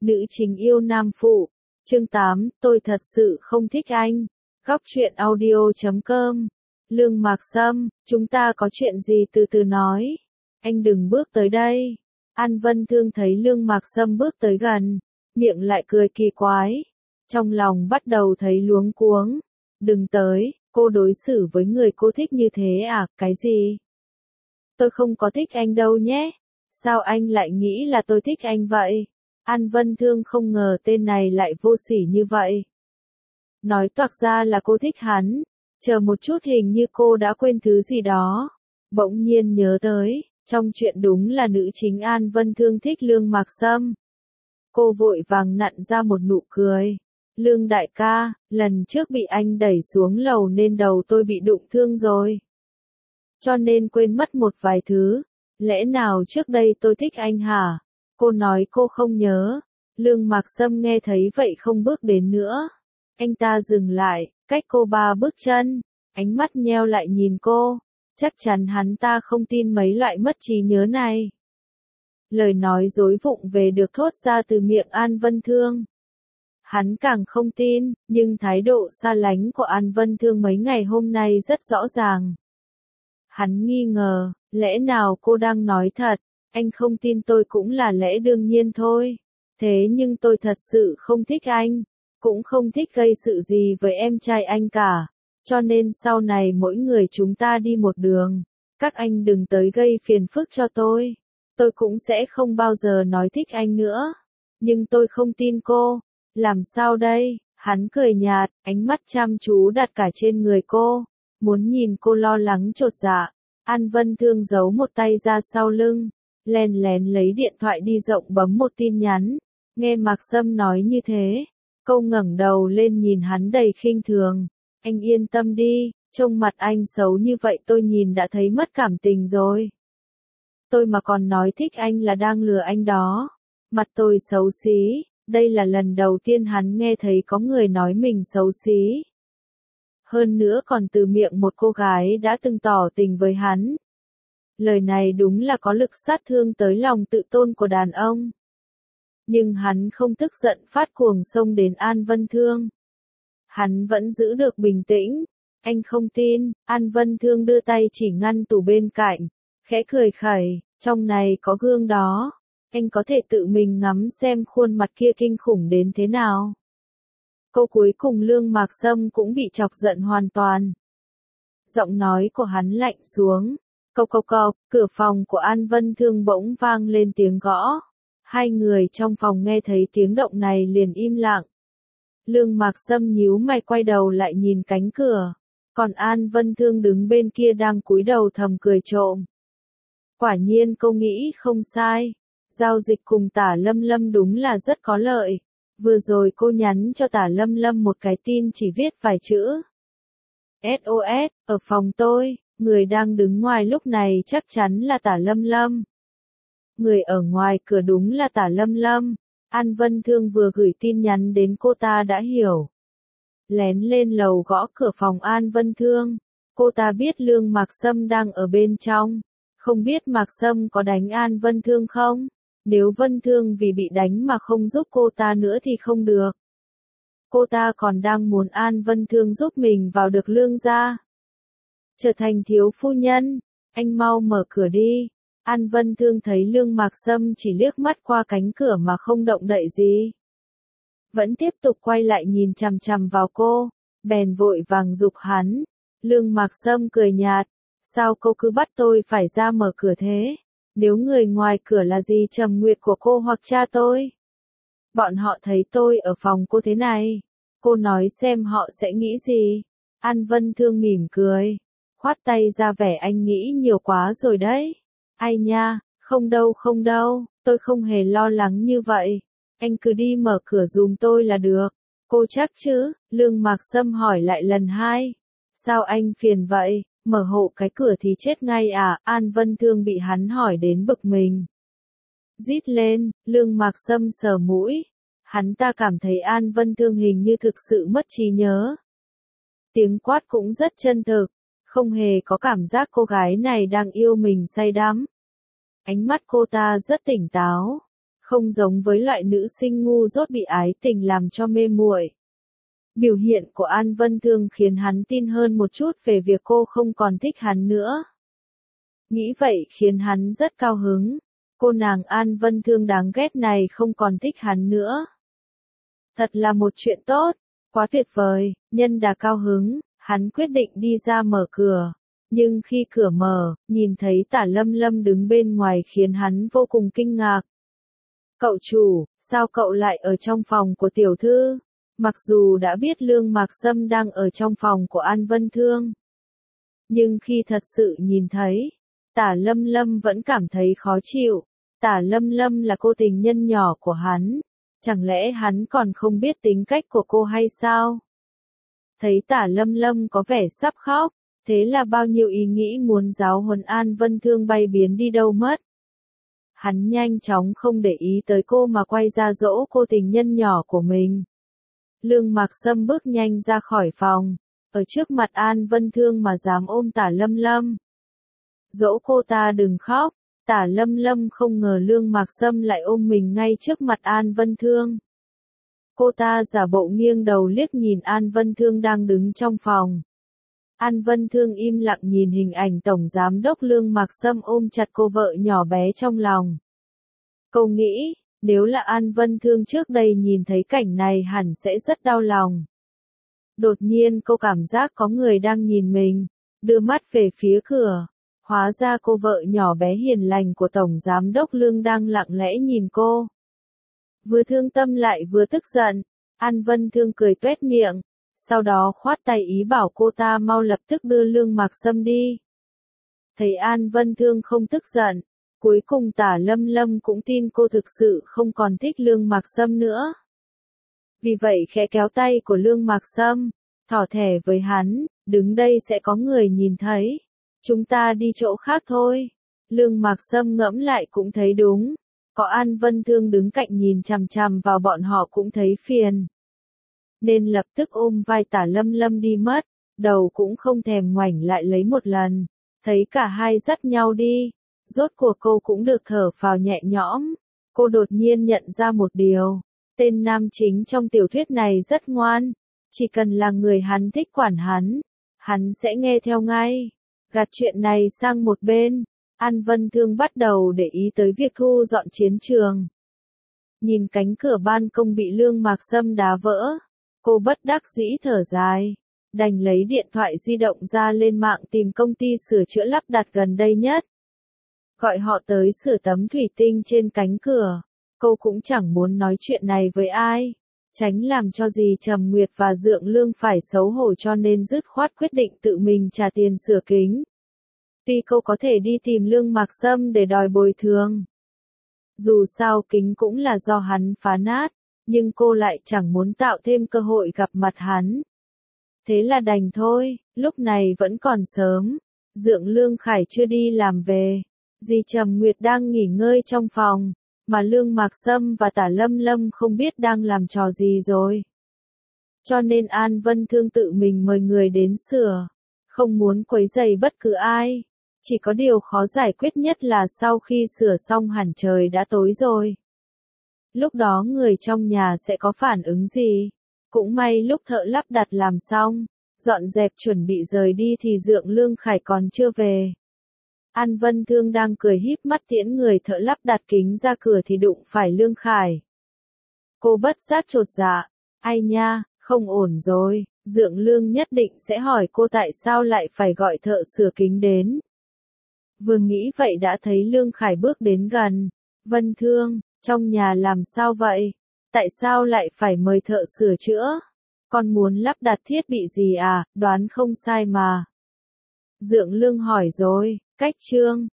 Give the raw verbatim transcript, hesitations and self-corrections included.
Nữ chính yêu nam phụ. Chương tám, tôi thật sự không thích anh. Góc truyện audio chấm com. Lương Mạc Sâm, chúng ta có chuyện gì từ từ nói. Anh đừng bước tới đây. An Vân Thương thấy Lương Mạc Sâm bước tới gần, miệng lại cười kỳ quái. Trong lòng bắt đầu thấy luống cuống. Đừng tới, cô đối xử với người cô thích như thế à, cái gì? Tôi không có thích anh đâu nhé. Sao anh lại nghĩ là tôi thích anh vậy? An Vân Thương không ngờ tên này lại vô sỉ như vậy. Nói toạc ra là cô thích hắn. Chờ một chút, hình như cô đã quên thứ gì đó. Bỗng nhiên nhớ tới, trong chuyện đúng là nữ chính An Vân Thương thích Lương Mạc Sâm. Cô vội vàng nặn ra một nụ cười. Lương đại ca, lần trước bị anh đẩy xuống lầu nên đầu tôi bị đụng thương rồi. Cho nên quên mất một vài thứ. Lẽ nào trước đây tôi thích anh hả? Cô nói cô không nhớ. Lương Mạc Sâm nghe thấy vậy không bước đến nữa. Anh ta dừng lại, cách cô ba bước chân. Ánh mắt nheo lại nhìn cô. Chắc chắn hắn ta không tin mấy loại mất trí nhớ này. Lời nói dối vụng về được thốt ra từ miệng An Vân Thương. Hắn càng không tin, nhưng thái độ xa lánh của An Vân Thương mấy ngày hôm nay rất rõ ràng. Hắn nghi ngờ, lẽ nào cô đang nói thật? Anh không tin tôi cũng là lẽ đương nhiên thôi. Thế nhưng tôi thật sự không thích anh, cũng không thích gây sự gì với em trai anh cả. Cho nên sau này mỗi người chúng ta đi một đường. Các anh đừng tới gây phiền phức cho tôi. Tôi cũng sẽ không bao giờ nói thích anh nữa. Nhưng tôi không tin cô. Làm sao đây? Hắn cười nhạt, ánh mắt chăm chú đặt cả trên người cô. Muốn nhìn cô lo lắng chột dạ. An Vân Thương giấu một tay ra sau lưng. Lén lén lấy điện thoại đi rộng bấm một tin nhắn. Nghe Mạc Sâm nói như thế. Cô ngẩng đầu lên nhìn hắn đầy khinh thường. Anh yên tâm đi, trông mặt anh xấu như vậy tôi nhìn đã thấy mất cảm tình rồi. Tôi mà còn nói thích anh là đang lừa anh đó. Mặt tôi xấu xí, đây là lần đầu tiên hắn nghe thấy có người nói mình xấu xí. Hơn nữa còn từ miệng một cô gái đã từng tỏ tình với hắn. Lời này đúng là có lực sát thương tới lòng tự tôn của đàn ông. Nhưng hắn không tức giận phát cuồng xông đến An Vân Thương. Hắn vẫn giữ được bình tĩnh. Anh không tin. An Vân Thương đưa tay chỉ ngăn tủ bên cạnh. Khẽ cười khẩy, trong này có gương đó. Anh có thể tự mình ngắm xem khuôn mặt kia kinh khủng đến thế nào. Câu cuối cùng Lương Mạc Sâm cũng bị chọc giận hoàn toàn. Giọng nói của hắn lạnh xuống. Cộc cộc cộc, cửa phòng của An Vân Thương bỗng vang lên tiếng gõ. Hai người trong phòng nghe thấy tiếng động này liền im lặng. Lương Mạc Sâm nhíu mày quay đầu lại nhìn cánh cửa. Còn An Vân Thương đứng bên kia đang cúi đầu thầm cười trộm. Quả nhiên cô nghĩ không sai. Giao dịch cùng Tả Lâm Lâm đúng là rất có lợi. Vừa rồi cô nhắn cho Tả Lâm Lâm một cái tin chỉ viết vài chữ. ét o ét, ở phòng tôi, người đang đứng ngoài lúc này chắc chắn là Tả Lâm Lâm. Người ở ngoài cửa đúng là Tả Lâm Lâm. An Vân Thương vừa gửi tin nhắn đến cô ta đã hiểu. Lén lên lầu gõ cửa phòng An Vân Thương. Cô ta biết Lương Mạc Sâm đang ở bên trong. Không biết Mạc Sâm có đánh An Vân Thương không? Nếu Vân Thương vì bị đánh mà không giúp cô ta nữa thì không được. Cô ta còn đang muốn An Vân Thương giúp mình vào được Lương gia. Trở thành thiếu phu nhân. Anh mau mở cửa đi. An Vân Thương thấy Lương Mạc Sâm chỉ liếc mắt qua cánh cửa mà không động đậy gì. Vẫn tiếp tục quay lại nhìn chằm chằm vào cô. Bèn vội vàng giục hắn. Lương Mạc Sâm cười nhạt. Sao cô cứ bắt tôi phải ra mở cửa thế? Nếu người ngoài cửa là gì Trầm Nguyệt của cô hoặc cha tôi? Bọn họ thấy tôi ở phòng cô thế này. Cô nói xem họ sẽ nghĩ gì? An Vân Thương mỉm cười. Khoát tay ra vẻ anh nghĩ nhiều quá rồi đấy. Ai nha, không đâu không đâu, tôi không hề lo lắng như vậy. Anh cứ đi mở cửa giùm tôi là được. Cô chắc chứ? Lương Mạc Sâm hỏi lại lần hai. Sao anh phiền vậy? Mở hộ cái cửa thì chết ngay à? An Vân Thương bị hắn hỏi đến bực mình. Rít lên, Lương Mạc Sâm sờ mũi. Hắn ta cảm thấy An Vân Thương hình như thực sự mất trí nhớ. Tiếng quát cũng rất chân thực. Không hề có cảm giác cô gái này đang yêu mình say đắm. Ánh mắt cô ta rất tỉnh táo. không giống với loại nữ sinh ngu dốt bị ái tình làm cho mê muội. Biểu hiện của An Vân Thương khiến hắn tin hơn một chút về việc cô không còn thích hắn nữa. Nghĩ vậy khiến hắn rất cao hứng. Cô nàng An Vân Thương đáng ghét này không còn thích hắn nữa. Thật là một chuyện tốt, quá tuyệt vời, nhân đà cao hứng, hắn quyết định đi ra mở cửa. Nhưng khi cửa mở, nhìn thấy Tả Lâm Lâm đứng bên ngoài khiến hắn vô cùng kinh ngạc. Cậu chủ, sao cậu lại ở trong phòng của tiểu thư? Mặc dù đã biết Lương Mạc Sâm đang ở trong phòng của An Vân Thương. Nhưng khi thật sự nhìn thấy, Tả Lâm Lâm vẫn cảm thấy khó chịu. Tả Lâm Lâm là cô tình nhân nhỏ của hắn. Chẳng lẽ hắn còn không biết tính cách của cô hay sao? Thấy Tả Lâm Lâm có vẻ sắp khóc, thế là bao nhiêu ý nghĩ muốn giáo huấn An Vân Thương bay biến đi đâu mất. Hắn nhanh chóng không để ý tới cô mà quay ra dỗ cô tình nhân nhỏ của mình. Lương Mạc Sâm bước nhanh ra khỏi phòng, ở trước mặt An Vân Thương mà dám ôm Tả Lâm Lâm. Dỗ cô ta đừng khóc. Tả Lâm Lâm không ngờ Lương Mạc Sâm lại ôm mình ngay trước mặt An Vân Thương. Cô ta giả bộ nghiêng đầu liếc nhìn An Vân Thương đang đứng trong phòng. An Vân Thương im lặng nhìn hình ảnh Tổng Giám đốc Lương Mạc Sâm ôm chặt cô vợ nhỏ bé trong lòng. Cô nghĩ, nếu là An Vân Thương trước đây nhìn thấy cảnh này hẳn sẽ rất đau lòng. Đột nhiên cô cảm giác có người đang nhìn mình, đưa mắt về phía cửa. Hóa ra cô vợ nhỏ bé hiền lành của Tổng Giám đốc Lương đang lặng lẽ nhìn cô. Vừa thương tâm lại vừa tức giận, An Vân Thương cười tuét miệng, sau đó khoát tay ý bảo cô ta mau lập tức đưa Lương Mạc Sâm đi. Thấy An Vân Thương không tức giận, cuối cùng Tả Lâm Lâm cũng tin cô thực sự không còn thích Lương Mạc Sâm nữa. Vì vậy khẽ kéo tay của Lương Mạc Sâm, thỏ thẻ với hắn, đứng đây sẽ có người nhìn thấy. Chúng ta đi chỗ khác thôi. Lương Mạc Sâm ngẫm lại cũng thấy đúng. Có An Vân Thương đứng cạnh nhìn chằm chằm vào bọn họ cũng thấy phiền. Nên lập tức ôm vai Tả Lâm Lâm đi mất, đầu cũng không thèm ngoảnh lại lấy một lần. Thấy cả hai dắt nhau đi, rốt cuộc cô cũng được thở phào nhẹ nhõm. Cô đột nhiên nhận ra một điều, tên nam chính trong tiểu thuyết này rất ngoan. Chỉ cần là người hắn thích quản hắn, hắn sẽ nghe theo ngay. Gạt chuyện này sang một bên, An Vân Thương bắt đầu để ý tới việc thu dọn chiến trường. Nhìn cánh cửa ban công bị Lương Mạc Sâm đá vỡ, cô bất đắc dĩ thở dài, đành lấy điện thoại di động ra lên mạng tìm công ty sửa chữa lắp đặt gần đây nhất. Gọi họ tới sửa tấm thủy tinh trên cánh cửa, cô cũng chẳng muốn nói chuyện này với ai. Tránh làm cho dì Trầm Nguyệt và Dượng Lương phải xấu hổ cho nên dứt khoát quyết định tự mình trả tiền sửa kính. Tuy cô có thể đi tìm Lương Mạc Sâm để đòi bồi thường. Dù sao kính cũng là do hắn phá nát, nhưng cô lại chẳng muốn tạo thêm cơ hội gặp mặt hắn. Thế là đành thôi, lúc này vẫn còn sớm. Dượng Lương Khải chưa đi làm về. Dì Trầm Nguyệt đang nghỉ ngơi trong phòng. Mà Lương Mạc Sâm và Tả Lâm Lâm không biết đang làm trò gì rồi. Cho nên An Vân Thương tự mình mời người đến sửa. Không muốn quấy rầy bất cứ ai. Chỉ có điều khó giải quyết nhất là sau khi sửa xong hẳn trời đã tối rồi. Lúc đó người trong nhà sẽ có phản ứng gì? Cũng may lúc thợ lắp đặt làm xong, dọn dẹp chuẩn bị rời đi thì Dượng Lương Khải còn chưa về. An Vân Thương đang cười híp mắt tiễn người thợ lắp đặt kính ra cửa thì đụng phải Lương Khải. Cô bất giác chột dạ, ai nha, không ổn rồi, Dượng Lương nhất định sẽ hỏi cô tại sao lại phải gọi thợ sửa kính đến. Vừa nghĩ vậy đã thấy Lương Khải bước đến gần. Vân Thương, trong nhà làm sao vậy? Tại sao lại phải mời thợ sửa chữa? Con muốn lắp đặt thiết bị gì à, đoán không sai mà. Dượng Lương hỏi rồi, cách trương,